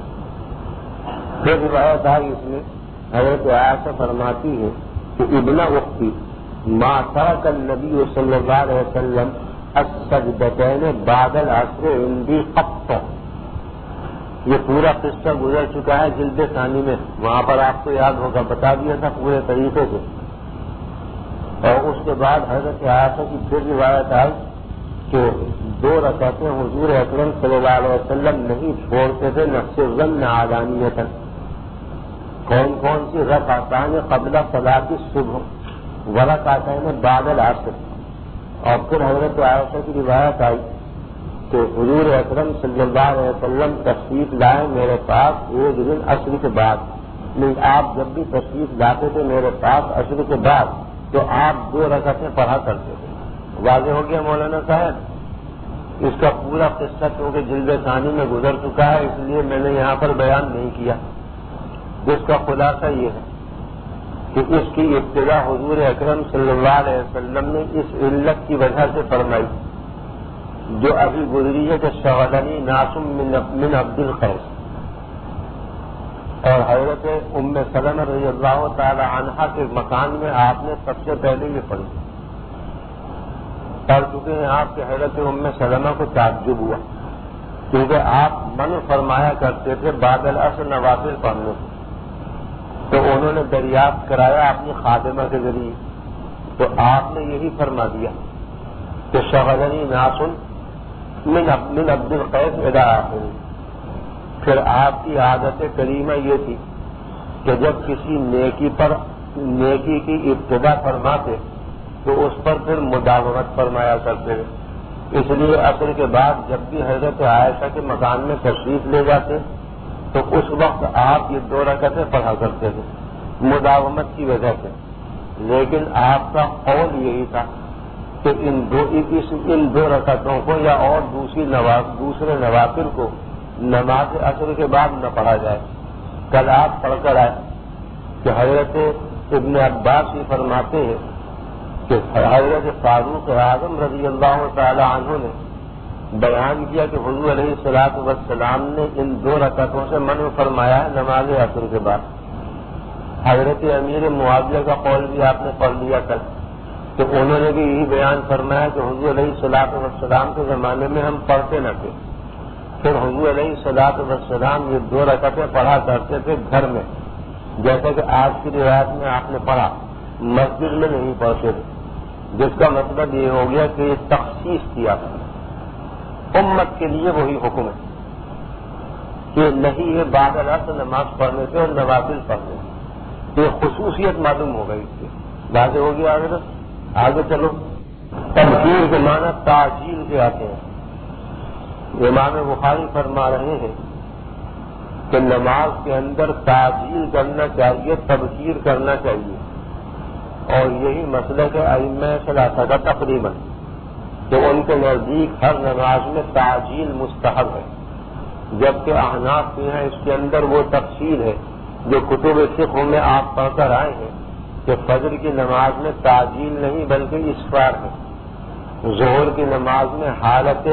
پھر روایت آئی اس میں حضرت عائشہ فرماتی ہے کہ ابن اختی ما ترک النبی صلی اللہ علیہ وسلم السجدتین بعد العصر عندی قط، یہ پورا قصہ گزر چکا ہے جلد ثانی میں، وہاں پر آپ کو یاد ہوگا بتا دیا تھا پورے طریقے سے۔ اور اس کے بعد حضرت عائشہ کی پھر روایت آئی کہ دو رکعتیں حضور اکرم صلی اللہ علیہ وسلم نہیں چھوڑتے تھے، نہ سرًا نہ علانیۃ۔ کون کون سی؟ رکعتان قبل صلاۃ الصبح ورکعتین بعد العصر۔ اور پھر حضرت عائشہ کی روایت آئی کہ حضور اکرم صلی اللہ علیہ وسلم تشریف لائے میرے پاس ایک دن عصر کے بعد، نہیں آپ جب بھی تشریف لاتے تھے میرے پاس عصر کے بعد، تو آپ دو رکعتیں پڑھا کرتے تھے۔ واضح ہو گیا مولانا صاحب؟ اس کا پورا قصہ کیونکہ جلد ثانی میں گزر چکا ہے، اس لیے میں نے یہاں پر بیان نہیں کیا۔ جس کا خلاصہ یہ ہے کہ اس کی ابتدا حضور اکرم صلی اللہ علیہ وسلم نے اس علت کی وجہ سے فرمائی جو ابھی گزری ہے کہ شغلنی ناسم من عبد القیس، اور حضرت ام سلمہ رضی اللہ تعالی عنہا کے مکان میں آپ نے سب سے پہلے یہ پڑھی، پڑھ چکے ہیں آپ کے حضرت ام سلمہ کو تعجب ہوا کیونکہ آپ منع فرمایا کرتے تھے بعد العصر نوافل پڑھنے سے، تو انہوں نے دریافت کرایا اپنی خادمہ کے ذریعے، تو آپ نے یہی فرما دیا کہ شغلنی ناسن من من عبد القیس الی آخر۔ پھر آپ کی عادت کریمہ یہ تھی کہ جب کسی نیکی پر نیکی کی ابتدا فرماتے تو اس پر پھر مداومت فرمایا کرتے ہیں، اس لیے عصر کے بعد جب بھی حضرت عائشہ کے مکان میں تشریف لے جاتے تو اس وقت آپ یہ دو رکعتیں پڑھا کرتے تھے مداومت کی وجہ سے، لیکن آپ کا قول یہی تھا کہ ان دو اس ان دو رکعتوں کو یا اور دوسری دوسرے نوافل کو نماز عصر کے بعد نہ پڑھا جائے۔ کل آپ پڑھ کر آئے کہ حضرت ابن عباس یہ فرماتے ہیں کہ حضرت فاروق اعظم رضی اللہ تعالی عنہ نے بیان کیا کہ حضور علیہ الصلوۃ والسلام نے ان دو رکعتوں سے منع فرمایا ہے نماز عصر کے بعد۔ حضرت امیر معاویہ کا قول بھی آپ نے پڑھ لیا کل، تو انہوں نے بھی یہی بیان فرمایا کہ حضور علیہ الصلوۃ والسلام کے زمانے میں ہم پڑھتے نہ تھے، پھر حضور علیہ الصلوۃ والسلام یہ دو رکعتیں پڑھا کرتے تھے گھر میں، جیسا کہ آج کی روایت میں آپ نے پڑھا مسجد میں نہیں پڑھتے تھے، جس کا مطلب یہ ہو گیا کہ یہ تخصیص کیا امت کے لیے وہی حکم ہے کہ نہیں ہے بعد العصر نماز پڑھنے سے اور نوافل پڑھنے سے، یہ خصوصیت معلوم ہو گئی اس سے۔ واضح ہو گیا آگے آگے چلو۔ تبخیر کے معنی تعجیل کے آتے ہیں۔ امام بخاری فرما رہے ہیں کہ نماز کے اندر تعجیل کرنا چاہیے، تبخیر کرنا چاہیے، اور یہی مسلک ہے ائمہ ثلاثہ کا تقریباً، کہ ان کے نزدیک ہر نماز میں تعجیل مستحب ہے، جبکہ احناف کے ہیں اس کے اندر وہ تفصیل ہے جو کتب فقہ میں آپ پڑھ کر آئے ہیں کہ فجر کی نماز میں تعجیل نہیں بلکہ اسفار ہے، ظہر کی نماز میں حالت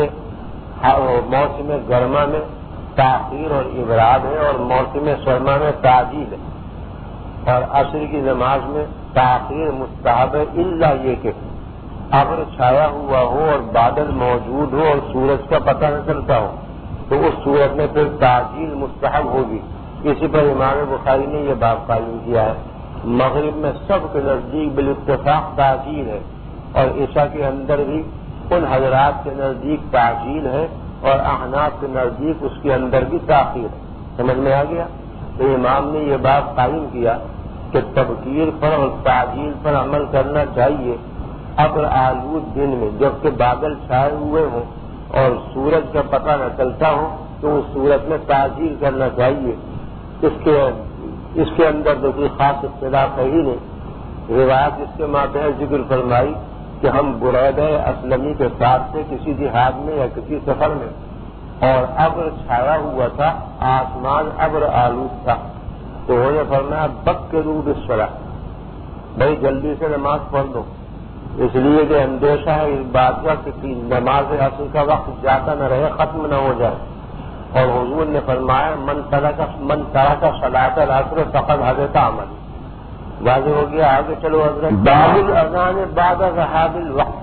موسم گرما میں تاخیر اور ابراد ہے اور موسم سرما میں تعجیل ہے، اور عصر کی نماز میں تاخیر مستحب ہے الا یہ کہ ابر چھایا ہوا ہو اور بادل موجود ہو اور سورج کا پتہ نہ چلتا ہو تو اس صورت میں پھر تعجیل مستحب ہوگی۔ اسی پر امام بخاری نے یہ باب قائم کیا ہے۔ مغرب میں سب کے نزدیک بالاتفاق تعجیل ہے، اور عشاء کے اندر بھی ان حضرات کے نزدیک تعجیل ہے اور احناف کے نزدیک اس کے اندر بھی تاخیر ہے۔ سمجھ میں آ گیا؟ تو امام نے یہ بات قائم کیا کہ تبکیر پر اور تعجیل پر عمل کرنا چاہیے ابر آلود دن میں، جبکہ بادل چھائے ہوئے ہوں اور سورج کا پتہ نہ چلتا ہو تو اس صورت میں تعجیل کرنا چاہیے۔ اس کے اس کے اندر تو کوئی خاص اختلاف ہے ہی نہیں۔ روایت اس کے ماتحت ذکر فرمائی کہ ہم بریدہ اسلمی کے ساتھ تھے کسی جہاد میں یا کسی سفر میں، اور ابر چھایا ہوا تھا، آسمان ابر آلود تھا، تو انہوں نے فرمایا بکروا بالصلاۃ، بھائی جلدی سے نماز پڑھ دو، اس لیے کہ اندیشہ ہے اس بات کا کہ نماز عصر کا وقت جاتا نہ رہے، ختم نہ ہو جائے، اور حضور نے فرمایا من ترک من ترک صلاۃ العصر فقد حبط عمله۔ واضح ہو گیا؟ آگے چلو حضرت۔ باب الاذان بعد ذهاب الوقت،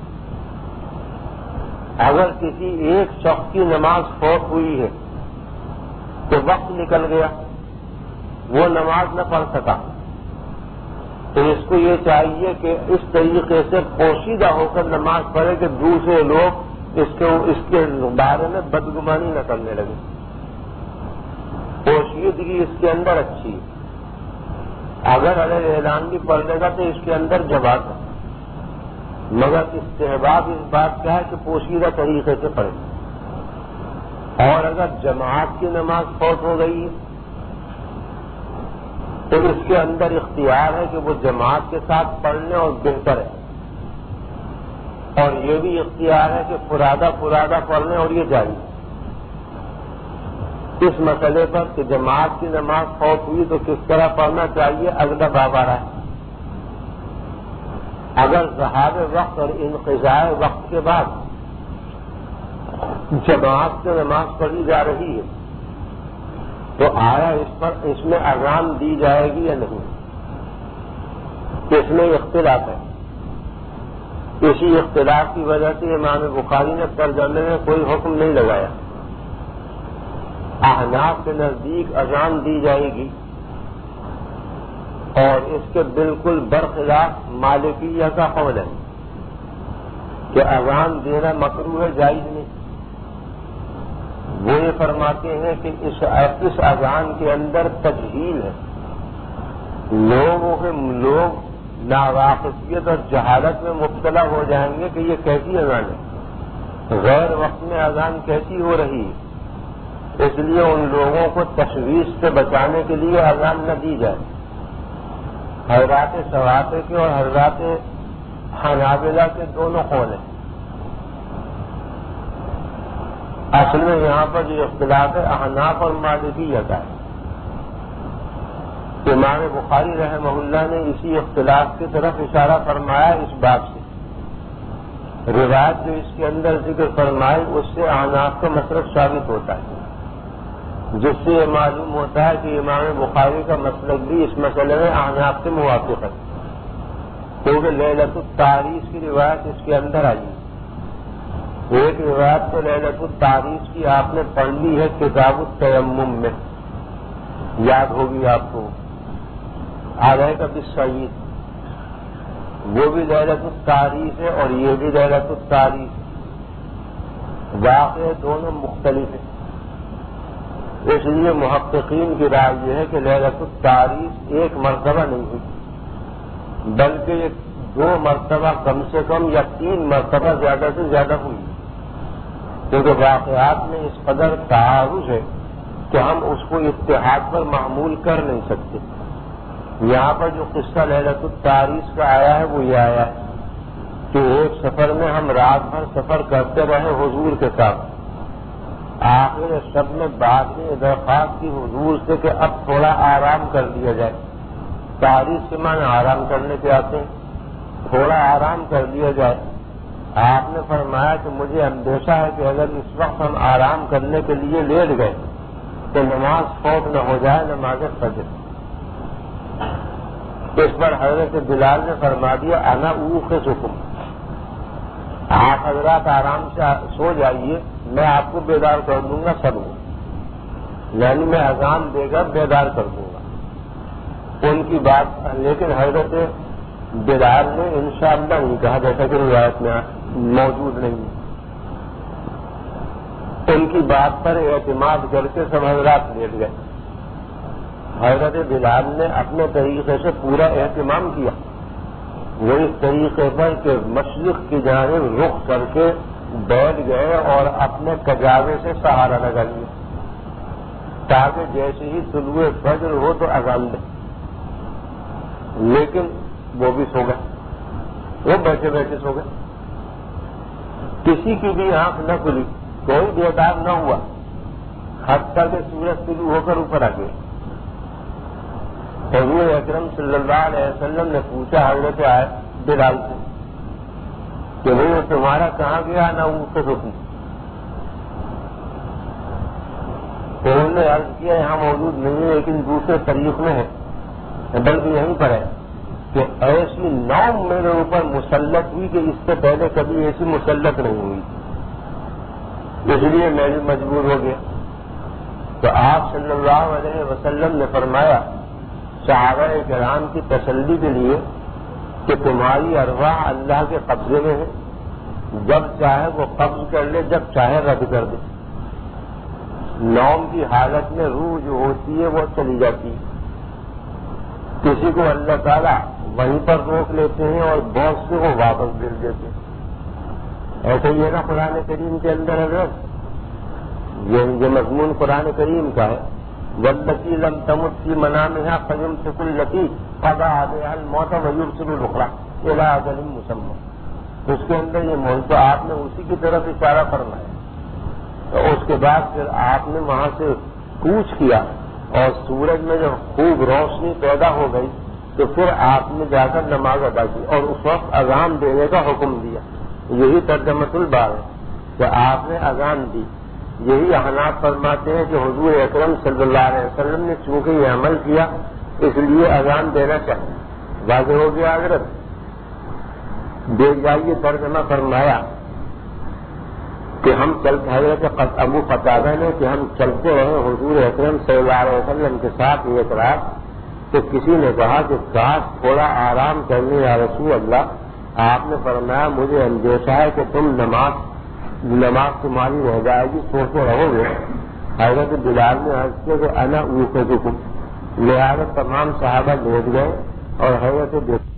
اگر کسی ایک شخص کی نماز فوت ہوئی ہے تو وقت نکل گیا، وہ نماز نہ پڑھ سکا، تو اس کو یہ چاہیے کہ اس طریقے سے پوشیدہ ہو کر نماز پڑھے کہ دوسرے لوگ اس کے اس کے بارے میں بدگمانی نہ کرنے لگے۔ پوشیدگی اس کے اندر اچھی ہے، اگر علیہ اعلان بھی پڑھ لے گا تو اس کے اندر جواز ہے، مگر استحباب اس بات کا ہے کہ پوشیدہ طریقے سے پڑھے۔ اور اگر جماعت کی نماز فوت ہو گئی ہے تو اس کے اندر اختیار ہے کہ وہ جماعت کے ساتھ پڑھ لیں اور بہتر ہے، اور یہ بھی اختیار ہے کہ فرادہ فرادہ پڑھ لیں اور یہ جاری ہے۔ اس مسئلے پر کہ جماعت کی نماز فوت ہوئی تو کس طرح پڑھنا چاہیے اگلا باب آ رہا ہے۔ اگر ذہاب وقت اور انقضاء وقت کے بعد جماعت سے نماز پڑھی جا رہی ہے تو آیا اس پر اس میں اذان دی جائے گی یا نہیں، اس میں اختلاف ہے۔ اسی اختلاف کی وجہ سے امام بخاری نے ترجمے میں کوئی حکم نہیں لگایا۔ احناف کے نزدیک اذان دی جائے گی، اور اس کے بالکل برخلاف مالکیہ کا قول ہے کہ اذان دینا مکروہ ہے، جائز نہیں۔ وہ یہ فرماتے ہیں کہ اس اس اذان کے اندر تجہیل ہے، لوگوں کے لوگ ناواقفیت اور جہالت میں مبتلا ہو جائیں گے کہ یہ کیسی اذان ہے، غیر وقت میں اذان کیسی ہو رہی ہے، اس لیے ان لوگوں کو تشویش سے بچانے کے لیے اذان نہ دی جائے۔ حضرات ثوابے کے اور حضرات حنابلہ کے دونوں قول ہیں۔ اصل میں یہاں پر جو اختلاف ہے احناف اور مالکیہ کا ہے۔ امام بخاری رحمہ اللہ نے اسی اختلاف کی طرف اشارہ فرمایا اس بات سے۔ روایت جو اس کے اندر ذکر فرمائی اس سے احناف کا مسلک ثابت ہوتا ہے، جس سے یہ معلوم ہوتا ہے کہ امام بخاری کا مسلک بھی اس مسئلے میں احناف سے موافق ہے، کیونکہ لیلۃ التعریس کی روایت اس کے اندر آئی ہے۔ ایک روایت تو لیلۃ التعریس کی آپ نے پڑھ لی ہے کتاب التیمم میں، یاد ہوگی آپ کو، علیک بالصعید، وہ بھی لیلۃ التعریس ہے اور یہ بھی لیلۃ التعریس، واقع دونوں مختلف ہیں۔ اس لیے محققین کی رائے یہ ہے کہ لیلۃ التعریس ایک مرتبہ نہیں ہوئی، بلکہ یہ دو مرتبہ کم سے کم یا تین مرتبہ زیادہ سے زیادہ ہوئی، کیونکہ واقعات میں اس قدر تعارض ہے کہ ہم اس کو اتحاد پر معمول کر نہیں سکتے۔ یہاں پر جو قصہ لیلۃ التعریس کا آیا ہے وہ یہ آیا ہے کہ ایک سفر میں ہم رات بھر سفر کرتے رہے حضور کے ساتھ، آخر شب میں بعد میں درخواست کی حضور سے کہ اب تھوڑا آرام کر دیا جائے۔ تعریف کے معنی آرام کرنے کے آتے ہیں، تھوڑا آرام کر دیا جائے۔ آپ نے فرمایا کہ مجھے اندیشہ ہے کہ اگر اس وقت ہم آرام کرنے کے لیے لیٹ گئے تو نماز فوت نہ ہو جائے، نماز فجر۔ اس پر حضرت بلال نے فرما دیا انا اوقظکم، آپ حضرات آرام سے سو جائیے، میں آپ کو بیدار کر دوں گا سب کو، یعنی میں اذان دے کر بیدار کر دوں گا۔ ان کی بات لیکن حضرت بلال نے انشاءاللہ نہیں کہا، جیسا کہ روایت میں موجود نہیں ہے۔ ان کی بات پر اعتماد کر کے سب حضرات لیٹ گئے۔ حضرت بلال نے اپنے طریقے سے پورا اہتمام کیا، وہ اس طریقے پر کہ مشرق کی جانب رخ کر کے بیٹھ گئے اور اپنے کجاوے سے سہارا لگا لیا تاکہ جیسے ہی طلوع فجر ہو تو اذان دے، لیکن وہ بھی سو گئے، وہ بیٹھے بیٹھے سو گئے، کسی کی بھی آنکھ نہ کھلی، کوئی بیدار نہ ہوا، حتیٰ کہ سورج طلوع ہو کر اوپر آ گیا۔ حضور اکرم صلی اللہ علیہ وسلم نے پوچھا حضرت بلال سے کہ وہ تمہارا کہاں گیا نہ اوپر رکی؟ تو انہوں نے عرض کیا یہاں موجود نہیں ہے لیکن دوسرے طریق میں ہے، بلکہ یہیں پر ہے کہ ایسی نوم میرے اوپر مسلط ہوئی کہ اس سے پہلے کبھی ایسی مسلط نہیں ہوئی، اس لیے میں بھی مجبور ہو گیا۔ تو آپ صلی اللہ علیہ وسلم نے فرمایا صحابہ کرام کی تسلی کے لیے کہ تمہاری ارواح اللہ کے قبضے میں ہے، جب چاہے وہ قبض کر لے، جب چاہے رد کر دے۔ نوم کی حالت میں روح جو ہوتی ہے وہ چلی جاتی ہے، کسی کو اللہ تعالیٰ وہیں پر روک لیتے ہیں اور بہت سے کو واپس بھیج دیتے ہیں۔ ایسے یہ نا قرآن کریم کے اندر اگر یہ مضمون قرآن کریم کا ہے والتي لم تمت في منامها فيمسك التي قضى عليها الموت ويرسل الاخرى الى اجل مسمى. اس کے اندر یہ موت تو آپ نے اسی کی طرف اشارہ فرمایا. تو اس کے بعد پھر آپ نے وہاں سے کوچ کیا اور سورج میں جب خوب روشنی پیدا ہو گئی تو پھر آپ نے جا کر نماز ادا کی اور اس وقت اذان دینے کا حکم دیا. یہی ترجمۃ الباب ہے کہ آپ نے اذان دی. یہی احناف فرماتے ہیں کہ حضور اکرم صلی اللہ علیہ وسلم نے چونکہ یہ عمل کیا اس لیے اذان دینا چاہیے. واضح ہو گیا حضرت. دیکھ جائیے ترجمہ فرمایا کہ ہم چلتے حضرت ابو قتادہ نے کہ ہم چلتے رہے حضور اکرم صلی اللہ علیہ وسلم کے ساتھ ایک رات. تو کسی نے کہا کہ کاش تھوڑا آرام کرنے یا رسول اللہ. آپ نے فرمایا مجھے اندیشہ ہے کہ تم نماز نماز تمہاری رہ جائے گی, سوتے رہو گے. حضرت بلال نے عرض کیا کہ انا اوقظکم. لہٰذا تمام صحابہ لیٹ گئے اور حضرت